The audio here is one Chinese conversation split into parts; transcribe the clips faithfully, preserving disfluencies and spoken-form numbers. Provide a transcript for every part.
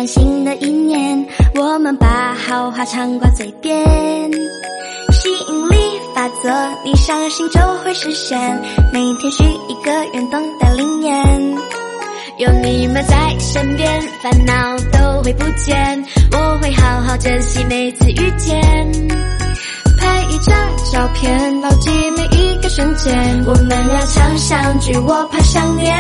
年新的一年，我们把好话常挂嘴边。吸引力法则，你相信就会实现。每天许一个愿等待灵验，有你们在身边，烦恼都会不见。我会好好珍惜每次遇见，拍一张照片，牢记每一个瞬间。我们俩常相聚，我怕想念。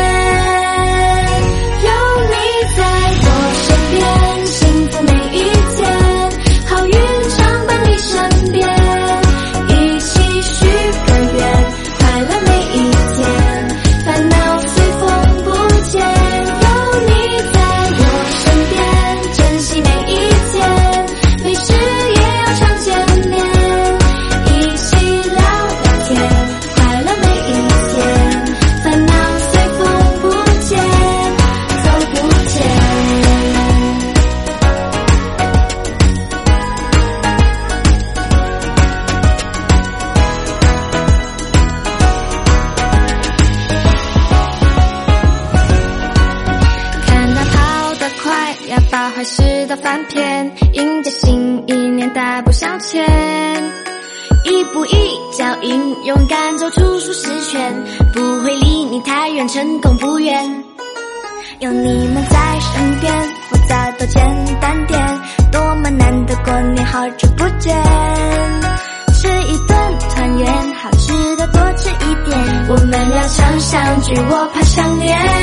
有你在我身边，幸福每一天，好运常伴你身边，一起许个愿，快乐每一天，烦恼随风不见。有你在我身边，珍惜每一天，没事也要常见面，一起聊聊天，快乐每一天，烦恼随风不见，走不见。看他跑得快，要把坏事都翻篇，迎接新一年大步向前，一步一脚印，勇敢走出舒适圈，不会离你太远，成功不远。有你们在身边，复杂都简单点，多么难得过年，好久不见。吃一顿团圆，好吃的多吃一点，我们俩常相聚，我怕想念。